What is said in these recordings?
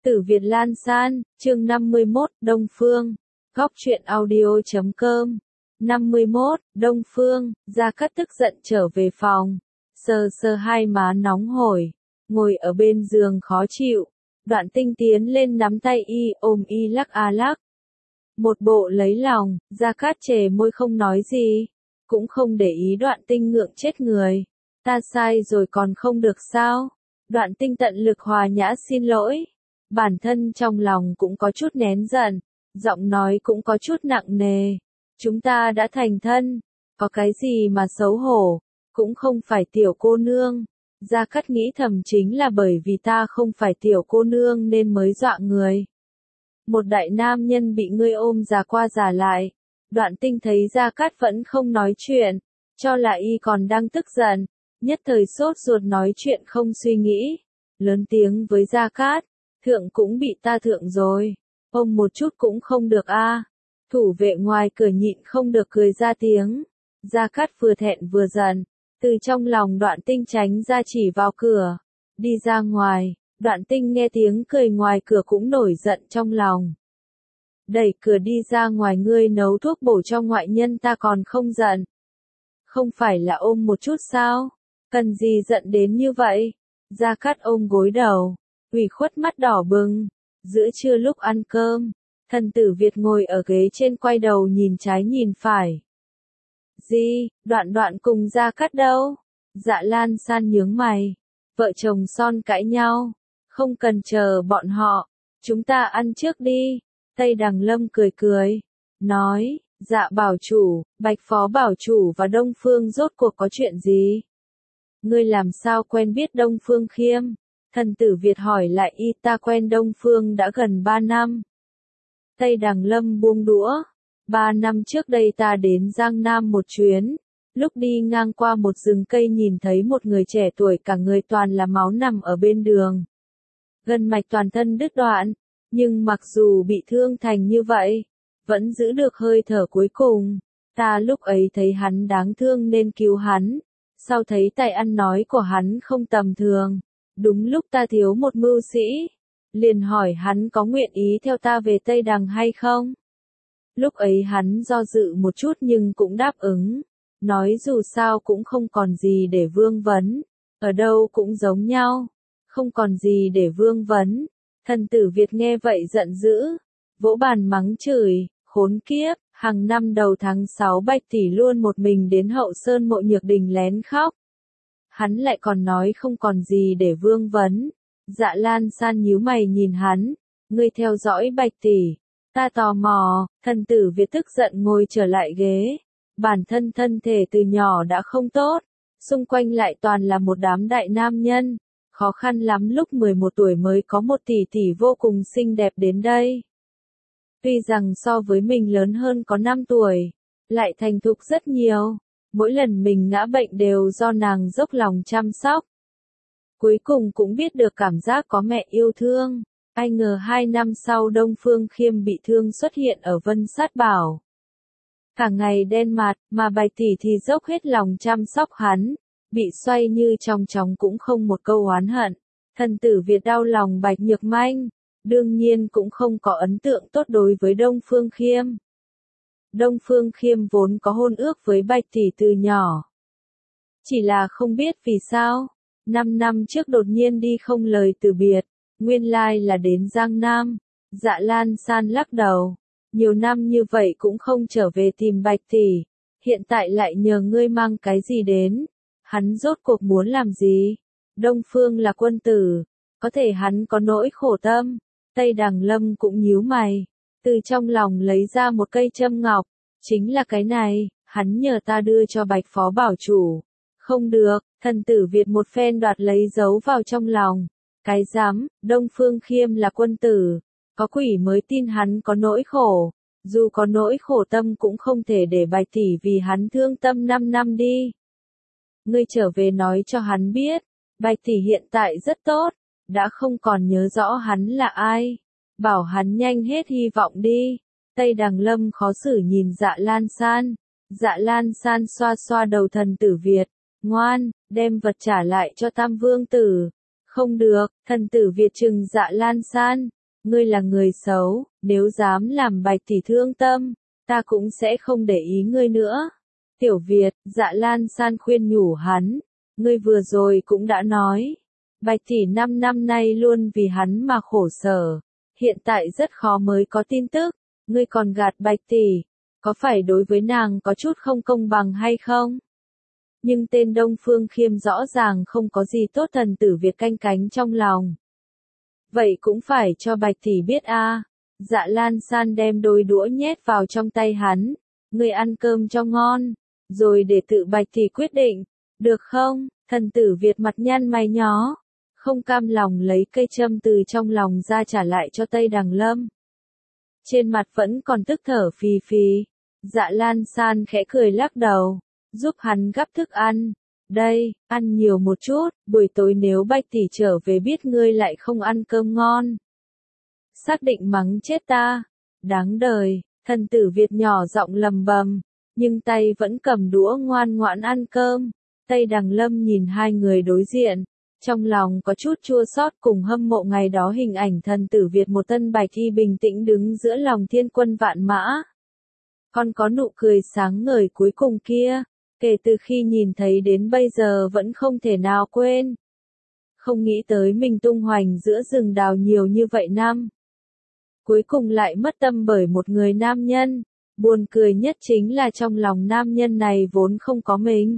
Tử Việt Lan San, chương 51, Đông Phương. Góc truyện audio.com. 51, Đông Phương. Gia Cát tức giận trở về phòng. Sờ sờ hai má nóng hổi. Ngồi ở bên giường khó chịu. Đoạn Tinh tiến lên nắm tay y, ôm y lắc a lắc. Một bộ lấy lòng, Gia Cát chề môi không nói gì. Cũng không để ý Đoạn Tinh ngượng chết người. Ta sai rồi còn không được sao? Đoạn Tinh tận lực hòa nhã xin lỗi. Bản thân trong lòng cũng có chút nén giận, giọng nói cũng có chút nặng nề. Chúng ta đã thành thân, có cái gì mà xấu hổ, cũng không phải tiểu cô nương. Gia Cát nghĩ thầm chính là bởi vì ta không phải tiểu cô nương nên mới dọa người. Một đại nam nhân bị ngươi ôm già qua già lại. Đoạn Tinh thấy Gia Cát vẫn không nói chuyện, cho là y còn đang tức giận, nhất thời sốt ruột nói chuyện không suy nghĩ. Lớn tiếng với Gia Cát. Thượng cũng bị ta thượng rồi. Ông một chút cũng không được a. Thủ vệ ngoài cửa nhịn không được cười ra tiếng. Gia Cát vừa thẹn vừa giận. Từ trong lòng Đoạn Tinh tránh ra chỉ vào cửa. Đi ra ngoài. Đoạn Tinh nghe tiếng cười ngoài cửa cũng nổi giận trong lòng. Đẩy cửa đi ra ngoài, ngươi nấu thuốc bổ cho ngoại nhân ta còn không giận. Không phải là ôm một chút sao? Cần gì giận đến như vậy? Gia Cát ôm gối đầu. Ủy khuất mắt đỏ bừng. Giữa trưa lúc ăn cơm, thần tử Việt ngồi ở ghế trên quay đầu nhìn trái nhìn phải. Gì, Đoạn cùng Gia Cát đâu? Dạ Lan San nhướng mày. Vợ chồng son cãi nhau. Không cần chờ bọn họ. Chúng ta ăn trước đi. Tây Đằng Lâm cười cười. Nói, Dạ bảo chủ, Bạch phó bảo chủ và Đông Phương rốt cuộc có chuyện gì? Ngươi làm sao quen biết Đông Phương Khiêm? Thần tử Việt hỏi lại y. Ta quen Đông Phương đã gần 3 năm. Tây Đằng Lâm buông đũa. 3 năm trước đây ta đến Giang Nam một chuyến. Lúc đi ngang qua một rừng cây nhìn thấy một người trẻ tuổi cả người toàn là máu nằm ở bên đường. Gân mạch toàn thân đứt đoạn. Nhưng mặc dù bị thương thành như vậy, vẫn giữ được hơi thở cuối cùng. Ta lúc ấy thấy hắn đáng thương nên cứu hắn. Sau thấy tài ăn nói của hắn không tầm thường. Đúng lúc ta thiếu một mưu sĩ, liền hỏi hắn có nguyện ý theo ta về Tây Đằng hay không. Lúc ấy hắn do dự một chút nhưng cũng đáp ứng, nói dù sao cũng không còn gì để vương vấn, ở đâu cũng giống nhau, không còn gì để vương vấn. Thần tử Việt nghe vậy giận dữ, vỗ bàn mắng chửi, khốn kiếp, hàng năm đầu tháng 6 Bạch tỷ luôn một mình đến Hậu Sơn Mộ Nhược Đình lén khóc. Hắn lại còn nói không còn gì để vương vấn. Dạ Lan San nhíu mày nhìn hắn. Ngươi theo dõi Bạch tỷ. Ta tò mò. Thần tử Việt tức giận ngồi trở lại ghế. Bản thân thân thể từ nhỏ đã không tốt. Xung quanh lại toàn là một đám đại nam nhân. Khó khăn lắm lúc 11 tuổi mới có một tỷ tỷ vô cùng xinh đẹp đến đây. Tuy rằng so với mình lớn hơn có 5 tuổi. Lại thành thục rất nhiều. Mỗi lần mình ngã bệnh đều do nàng dốc lòng chăm sóc. Cuối cùng cũng biết được cảm giác có mẹ yêu thương. Ai ngờ 2 năm sau Đông Phương Khiêm bị thương xuất hiện ở Vân Sát Bảo. Cả ngày đen mặt, mà Bạch tỷ thì dốc hết lòng chăm sóc hắn. Bị xoay như trong chóng cũng không một câu oán hận. Thần tử Việt đau lòng Bạch Nhược Manh. Đương nhiên cũng không có ấn tượng tốt đối với Đông Phương Khiêm. Đông Phương Khiêm vốn có hôn ước với Bạch tỷ từ nhỏ. Chỉ là không biết vì sao, 5 năm trước đột nhiên đi không lời từ biệt, nguyên lai là đến Giang Nam. Dạ Lan San lắc đầu, nhiều năm như vậy cũng không trở về tìm Bạch tỷ, hiện tại lại nhờ ngươi mang cái gì đến, hắn rốt cuộc muốn làm gì? Đông Phương là quân tử, có thể hắn có nỗi khổ tâm. Tây Đằng Lâm cũng nhíu mày. Từ trong lòng lấy ra một cây châm ngọc, chính là cái này, hắn nhờ ta đưa cho Bạch phó bảo chủ. Không được, thần tử Việt một phen đoạt lấy giấu vào trong lòng. Cái dám, Đông Phương Khiêm là quân tử, có quỷ mới tin hắn có nỗi khổ, dù có nỗi khổ tâm cũng không thể để Bạch tỷ vì hắn thương tâm 5 năm đi. Ngươi trở về nói cho hắn biết, Bạch tỷ hiện tại rất tốt, đã không còn nhớ rõ hắn là ai. Bảo hắn nhanh hết hy vọng đi. Tây Đằng Lâm khó xử nhìn Dạ Lan San. Dạ Lan San xoa xoa đầu thần tử Việt. Ngoan, đem vật trả lại cho Tam Vương tử. Không được, thần tử Việt trừng Dạ Lan San, ngươi là người xấu, nếu dám làm Bạch tỷ thương tâm, ta cũng sẽ không để ý ngươi nữa. Tiểu Việt, Dạ Lan San khuyên nhủ hắn, ngươi vừa rồi cũng đã nói, Bạch tỷ 5 năm nay luôn vì hắn mà khổ sở, hiện tại rất khó mới có tin tức, ngươi còn gạt Bạch tỷ, có phải đối với nàng có chút không công bằng hay không? Nhưng tên Đông Phương Khiêm rõ ràng không có gì tốt, thần tử Việt canh cánh trong lòng. Vậy cũng phải cho Bạch tỷ biết a. Dạ Lan San đem đôi đũa nhét vào trong tay hắn, ngươi ăn cơm cho ngon, rồi để tự Bạch tỷ quyết định, được không? Thần tử Việt mặt nhăn mày nhó, không cam lòng lấy cây châm từ trong lòng ra trả lại cho Tây Đằng Lâm. Trên mặt vẫn còn tức thở phì phì. Dạ Lan San khẽ cười lắc đầu, giúp hắn gắp thức ăn. Đây, ăn nhiều một chút, buổi tối nếu Bạch tỷ trở về biết ngươi lại không ăn cơm ngon. Xác định mắng chết ta. Đáng đời, thần tử Việt nhỏ giọng lầm bầm, nhưng tay vẫn cầm đũa ngoan ngoãn ăn cơm. Tây Đằng Lâm nhìn hai người đối diện, trong lòng có chút chua xót cùng hâm mộ ngày đó hình ảnh thần tử Việt một thân bạch y bình tĩnh đứng giữa lòng thiên quân vạn mã. Còn có nụ cười sáng ngời cuối cùng kia, kể từ khi nhìn thấy đến bây giờ vẫn không thể nào quên. Không nghĩ tới mình tung hoành giữa rừng đào nhiều như vậy năm. Cuối cùng lại mất tâm bởi một người nam nhân, buồn cười nhất chính là trong lòng nam nhân này vốn không có mình.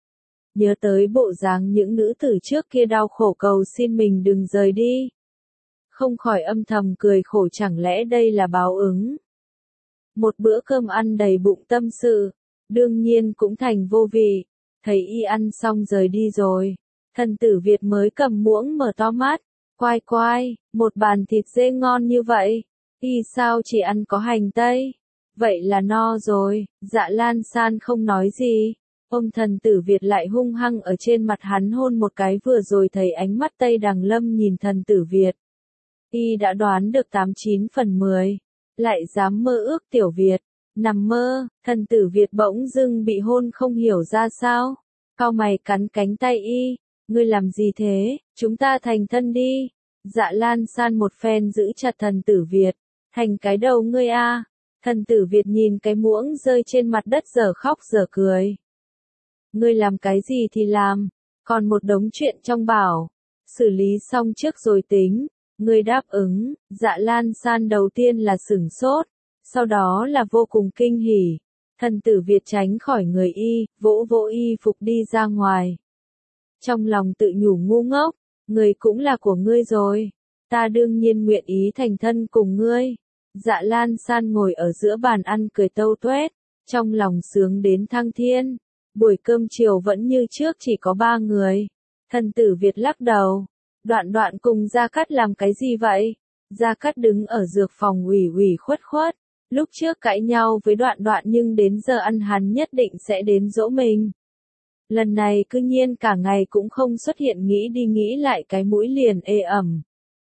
Nhớ tới bộ dáng những nữ tử trước kia đau khổ cầu xin mình đừng rời đi. Không khỏi âm thầm cười khổ, chẳng lẽ đây là báo ứng. Một bữa cơm ăn đầy bụng tâm sự, đương nhiên cũng thành vô vị, thấy y ăn xong rời đi rồi. Thần tử Việt mới cầm muỗng mở to mắt, quai quai, một bàn thịt dê ngon như vậy, y sao chỉ ăn có hành tây, vậy là no rồi. Dạ Lan San không nói gì, ôm thần tử Việt lại hung hăng ở trên mặt hắn hôn một cái. Vừa rồi thấy ánh mắt Tây Đằng Lâm nhìn thần tử Việt, y đã đoán được 89 phần 10, lại dám mơ ước Tiểu Việt. Nằm mơ, thần tử Việt bỗng dưng bị hôn không hiểu ra sao, cau mày cắn cánh tay y, ngươi làm gì thế, chúng ta thành thân đi. Dạ Lan San một phen giữ chặt thần tử Việt, thành cái đầu ngươi a. Thần tử Việt nhìn cái muỗng rơi trên mặt đất dở khóc dở cười. Ngươi làm cái gì thì làm, còn một đống chuyện trong bảo, xử lý xong trước rồi tính. Ngươi đáp ứng. Dạ Lan San đầu tiên là sửng sốt, sau đó là vô cùng kinh hỉ. Thần tử Việt tránh khỏi người y, vỗ vỗ y phục đi ra ngoài. Trong lòng tự nhủ ngu ngốc, người cũng là của ngươi rồi, ta đương nhiên nguyện ý thành thân cùng ngươi. Dạ Lan San ngồi ở giữa bàn ăn cười tâu tuét, trong lòng sướng đến thăng thiên. Buổi cơm chiều vẫn như trước, chỉ có 3 người. Thần tử Việt lắc đầu, Đoạn Đoạn cùng Gia Cát làm cái gì vậy? Gia Cát đứng ở dược phòng ủy ủy khuất khuất, lúc trước cãi nhau với Đoạn Đoạn nhưng đến giờ ăn hắn nhất định sẽ đến dỗ mình. Lần này cư nhiên cả ngày cũng không xuất hiện, nghĩ đi nghĩ lại cái mũi liền ê ẩm.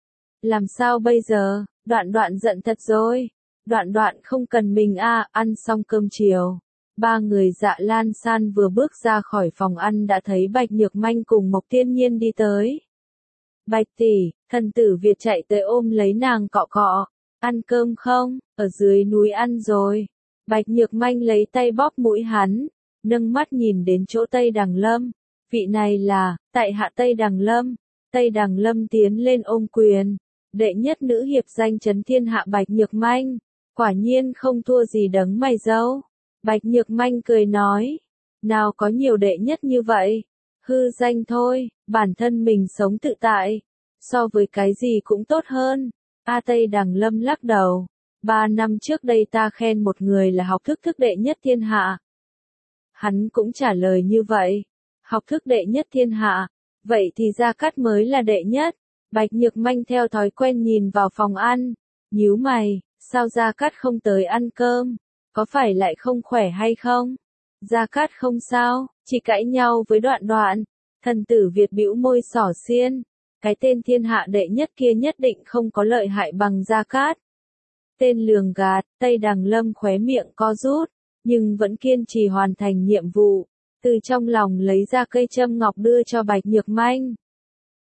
Làm sao bây giờ? Đoạn Đoạn giận thật rồi. Đoạn Đoạn không cần mình a. Ăn xong cơm chiều, 3 người Dạ Lan San vừa bước ra khỏi phòng ăn đã thấy Bạch Nhược Manh cùng Mộc Thiên Nhiên đi tới. Bạch tỷ, thần tử Việt chạy tới ôm lấy nàng cọ cọ. Ăn cơm không? Ở dưới núi ăn rồi. Bạch Nhược Manh lấy tay bóp mũi hắn, nâng mắt nhìn đến chỗ Tây Đằng Lâm. Vị này là, tại hạ Tây Đằng Lâm. Tây Đằng Lâm tiến lên ôm quyền. Đệ nhất nữ hiệp danh chấn thiên hạ Bạch Nhược Manh. Quả nhiên không thua gì đấng mày râu. Bạch Nhược Manh cười nói. Nào có nhiều đệ nhất như vậy. Hư danh thôi, bản thân mình sống tự tại. So với cái gì cũng tốt hơn. Tây Đằng Lâm lắc đầu. 3 năm trước đây ta khen một người là học thức đệ nhất thiên hạ. Hắn cũng trả lời như vậy. Học thức đệ nhất thiên hạ. Vậy thì Gia Cát mới là đệ nhất. Bạch Nhược Manh theo thói quen nhìn vào phòng ăn. Nhíu mày, sao Gia Cát không tới ăn cơm? Có phải lại không khỏe hay không? Gia Cát không sao, chỉ cãi nhau với Đoạn Đoạn. Thần tử Việt bĩu môi xỏ xiên. Cái tên thiên hạ đệ nhất kia nhất định không có lợi hại bằng Gia Cát. Tên lường gạt. Tây Đằng Lâm khóe miệng co rút, nhưng vẫn kiên trì hoàn thành nhiệm vụ. Từ trong lòng lấy ra cây châm ngọc đưa cho Bạch Nhược Manh.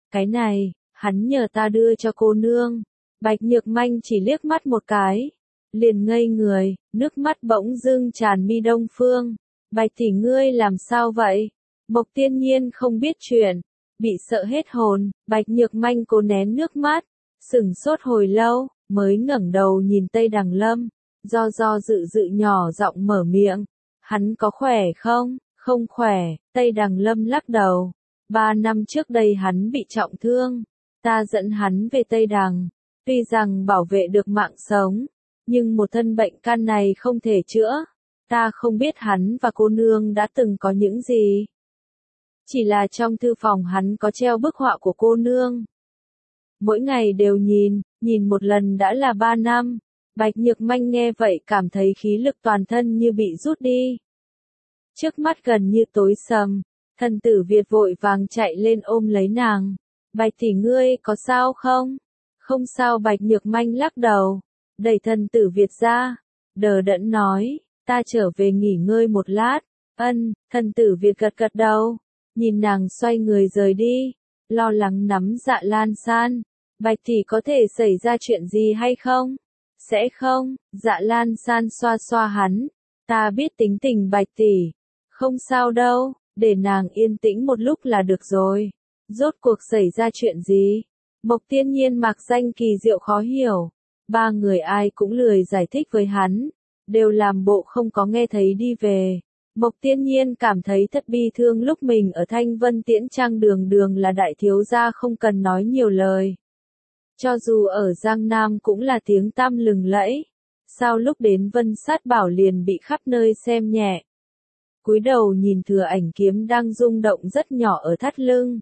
Cái này, hắn nhờ ta đưa cho cô nương. Bạch Nhược Manh chỉ liếc mắt một cái, liền ngây người, nước mắt bỗng dưng tràn mi. Đông Phương, Bạch tỷ ngươi làm sao vậy? Mộc Tiên Nhiên không biết chuyện, bị sợ hết hồn. Bạch Nhược Manh cố nén nước mắt, sững sốt hồi lâu, mới ngẩng đầu nhìn Tây Đằng Lâm, do dự dự nhỏ giọng mở miệng, hắn có khỏe không? Không khỏe. Tây Đằng Lâm lắc đầu. 3 năm trước đây hắn bị trọng thương, ta dẫn hắn về Tây Đằng, tuy rằng bảo vệ được mạng sống, nhưng một thân bệnh căn này không thể chữa. Ta không biết hắn và cô nương đã từng có những gì. Chỉ là trong thư phòng hắn có treo bức họa của cô nương. Mỗi ngày đều nhìn một lần đã là 3 năm. Bạch Nhược Manh nghe vậy cảm thấy khí lực toàn thân như bị rút đi. Trước mắt gần như tối sầm, Thần Tử Việt vội vàng chạy lên ôm lấy nàng. Bạch tỷ ngươi có sao không? Không sao. Bạch Nhược Manh lắc đầu, đẩy Thần Tử Việt ra, đờ đẫn nói, ta trở về nghỉ ngơi một lát. Ân. Thần Tử Việt gật gật đầu, nhìn nàng xoay người rời đi, lo lắng nắm Dạ Lan San. Bạch tỷ có thể xảy ra chuyện gì hay không? Sẽ không. Dạ Lan San xoa xoa hắn, ta biết tính tình Bạch tỷ, không sao đâu, để nàng yên tĩnh một lúc là được rồi. Rốt cuộc xảy ra chuyện gì? Mộc Tiên Nhiên mặc danh kỳ diệu khó hiểu. 3 người ai cũng lười giải thích với hắn, đều làm bộ không có nghe thấy đi về. Mộc Tiên Nhiên cảm thấy thật bi thương lúc mình ở Thanh Vân Tiễn Trang đường là đại thiếu gia không cần nói nhiều lời. Cho dù ở Giang Nam cũng là tiếng tăm lừng lẫy. Sao lúc đến Vân Sát Bảo liền bị khắp nơi xem nhẹ? Cúi đầu nhìn thừa ảnh kiếm đang rung động rất nhỏ ở thắt lưng.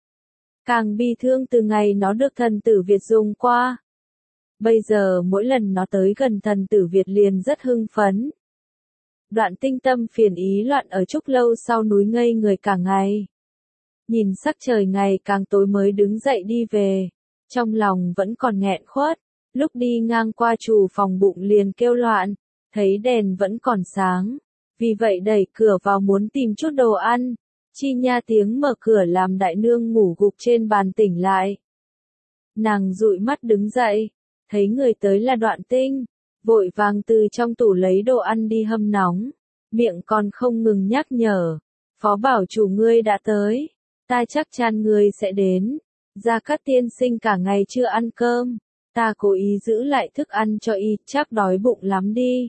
Càng bi thương từ ngày nó được Thần Tử Việt dùng qua. Bây giờ mỗi lần nó tới gần Thần Tử Việt liền rất hưng phấn. Đoạn Tinh tâm phiền ý loạn ở trúc lâu sau núi ngây người cả ngày. Nhìn sắc trời ngày càng tối mới đứng dậy đi về. Trong lòng vẫn còn nghẹn khuất. Lúc đi ngang qua chủ phòng bụng liền kêu loạn. Thấy đèn vẫn còn sáng. Vì vậy đẩy cửa vào muốn tìm chút đồ ăn. Chi nha tiếng mở cửa làm đại nương ngủ gục trên bàn tỉnh lại. Nàng dụi mắt đứng dậy. Thấy người tới là Đoạn Tinh. Vội vàng từ trong tủ lấy đồ ăn đi hâm nóng. Miệng còn không ngừng nhắc nhở. Phó bảo chủ ngươi đã tới. Ta chắc chắn ngươi sẽ đến. Gia Cát tiên sinh cả ngày chưa ăn cơm. Ta cố ý giữ lại thức ăn cho y, chắc đói bụng lắm đi.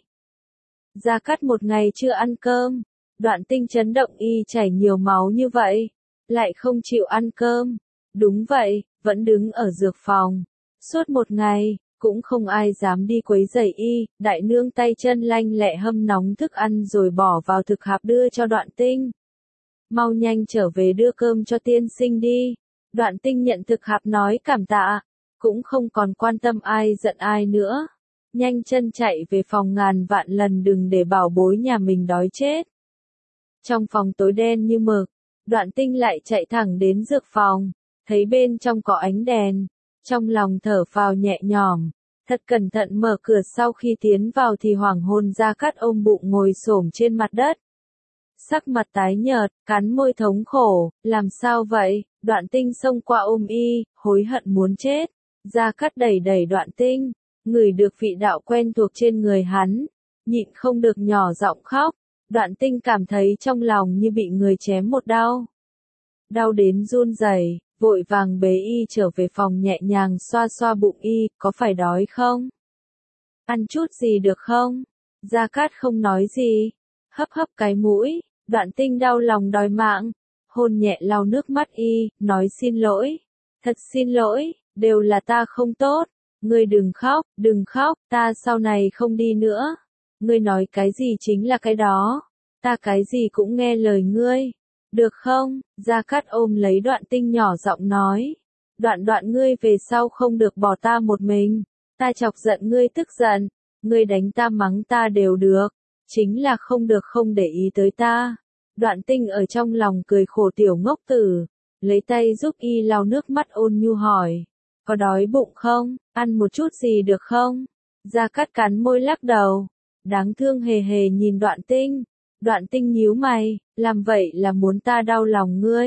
Gia Cát một ngày chưa ăn cơm. Đoạn Tinh chấn động, y chảy nhiều máu như vậy. Lại không chịu ăn cơm. Đúng vậy, vẫn đứng ở dược phòng. Suốt một ngày, cũng không ai dám đi quấy rầy y. Đại nương tay chân lanh lẹ hâm nóng thức ăn rồi bỏ vào thực hạp đưa cho Đoạn Tinh. Mau nhanh trở về đưa cơm cho tiên sinh đi. Đoạn Tinh nhận thực hạp nói cảm tạ. Cũng không còn quan tâm ai giận ai nữa. Nhanh chân chạy về phòng, ngàn vạn lần đừng để bảo bối nhà mình đói chết. Trong phòng tối đen như mực, Đoạn Tinh lại chạy thẳng đến dược phòng, thấy bên trong có ánh đèn, trong lòng thở phào nhẹ nhõm, thật cẩn thận mở cửa. Sau khi tiến vào thì hoảng hồn Gia Cát ôm bụng ngồi xổm trên mặt đất. Sắc mặt tái nhợt, cắn môi thống khổ, làm sao vậy? Đoạn Tinh xông qua ôm y, hối hận muốn chết. Gia Cát đẩy đẩy Đoạn Tinh, ngửi được vị đạo quen thuộc trên người hắn, nhịn không được nhỏ giọng khóc. Đoạn Tinh cảm thấy trong lòng như bị người chém một đau. Đau đến run rẩy, vội vàng bế y trở về phòng, nhẹ nhàng xoa xoa bụng y, có phải đói không? Ăn chút gì được không? Gia Cát không nói gì, hấp hấp cái mũi. Đoạn Tinh đau lòng đòi mạng, hôn nhẹ lau nước mắt y, nói xin lỗi. Thật xin lỗi, đều là ta không tốt. Ngươi đừng khóc, ta sau này không đi nữa. Ngươi nói cái gì chính là cái đó. Ta cái gì cũng nghe lời ngươi. Được không? Gia Cát ôm lấy Đoạn Tinh nhỏ giọng nói. Đoạn ngươi về sau không được bỏ ta một mình. Ta chọc giận ngươi tức giận. Ngươi đánh ta mắng ta đều được. Chính là không được không để ý tới ta. Đoạn Tinh ở trong lòng cười khổ, tiểu ngốc tử. Lấy tay giúp y lau nước mắt, ôn nhu hỏi. Có đói bụng không? Ăn một chút gì được không? Gia Cát cắn môi lắc đầu. Đáng thương hề hề nhìn Đoạn Tinh. Đoạn Tinh nhíu mày, làm vậy là muốn ta đau lòng ngươi.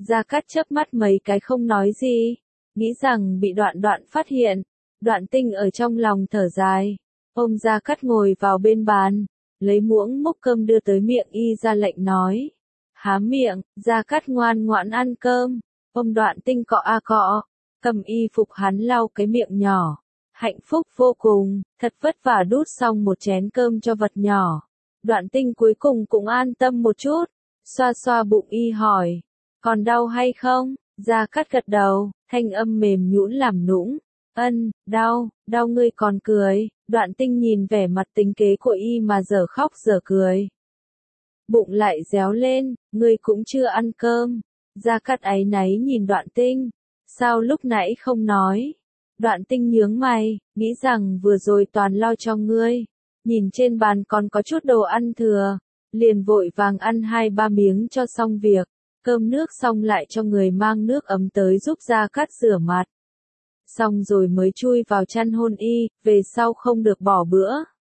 Gia Cát chớp mắt mấy cái không nói gì, nghĩ rằng bị Đoạn Đoạn phát hiện. Đoạn Tinh ở trong lòng thở dài, ôm Gia Cát ngồi vào bên bàn, lấy muỗng múc cơm đưa tới miệng y ra lệnh nói. Há miệng, Gia Cát ngoan ngoãn ăn cơm, ôm Đoạn Tinh cọ a cọ, cầm y phục hắn lau cái miệng nhỏ. Hạnh phúc vô cùng, thật vất vả đút xong một chén cơm cho vật nhỏ. Đoạn Tinh cuối cùng cũng an tâm một chút, xoa xoa bụng y hỏi, còn đau hay không? Gia Cát gật đầu, thanh âm mềm nhũn làm nũng, đau, đau ngươi còn cười. Đoạn Tinh nhìn vẻ mặt tính kế của y mà dở khóc dở cười. Bụng lại réo lên, ngươi cũng chưa ăn cơm. Gia Cát áy náy nhìn Đoạn Tinh, sao lúc nãy không nói? Đoạn Tinh nhướng mày, nghĩ rằng vừa rồi toàn lo cho ngươi. Nhìn trên bàn còn có chút đồ ăn thừa, liền vội vàng ăn 2-3 miếng cho xong việc. Cơm nước xong lại cho người mang nước ấm tới giúp Gia Cát rửa mặt. Xong rồi mới chui vào chăn hôn y, về sau không được bỏ bữa.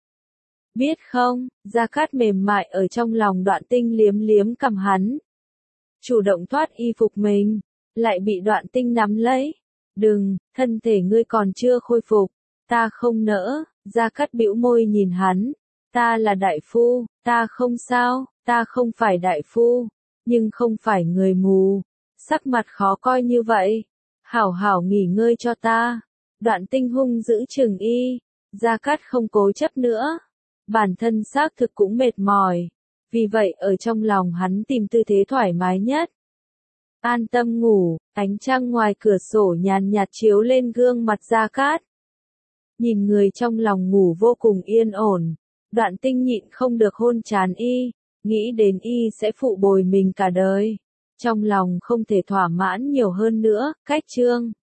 Biết không, Gia Cát mềm mại ở trong lòng Đoạn Tinh liếm liếm cằm hắn. Chủ động thoát y phục mình, lại bị Đoạn Tinh nắm lấy. Đừng, thân thể ngươi còn chưa khôi phục, ta không nỡ. Gia Cát bĩu môi nhìn hắn, ta là đại phu, ta không sao, ta không phải đại phu, nhưng không phải người mù. Sắc mặt khó coi như vậy, hảo hảo nghỉ ngơi cho ta. Đoạn Tinh hung giữ chừng y, Gia Cát không cố chấp nữa, bản thân xác thực cũng mệt mỏi, vì vậy ở trong lòng hắn tìm tư thế thoải mái nhất. An tâm ngủ, ánh trăng ngoài cửa sổ nhàn nhạt chiếu lên gương mặt Gia Cát. Nhìn người trong lòng ngủ vô cùng yên ổn, Đoạn Tinh nhịn không được hôn trán y, nghĩ đến y sẽ phụ bồi mình cả đời. Trong lòng không thể thỏa mãn nhiều hơn nữa, cách chương.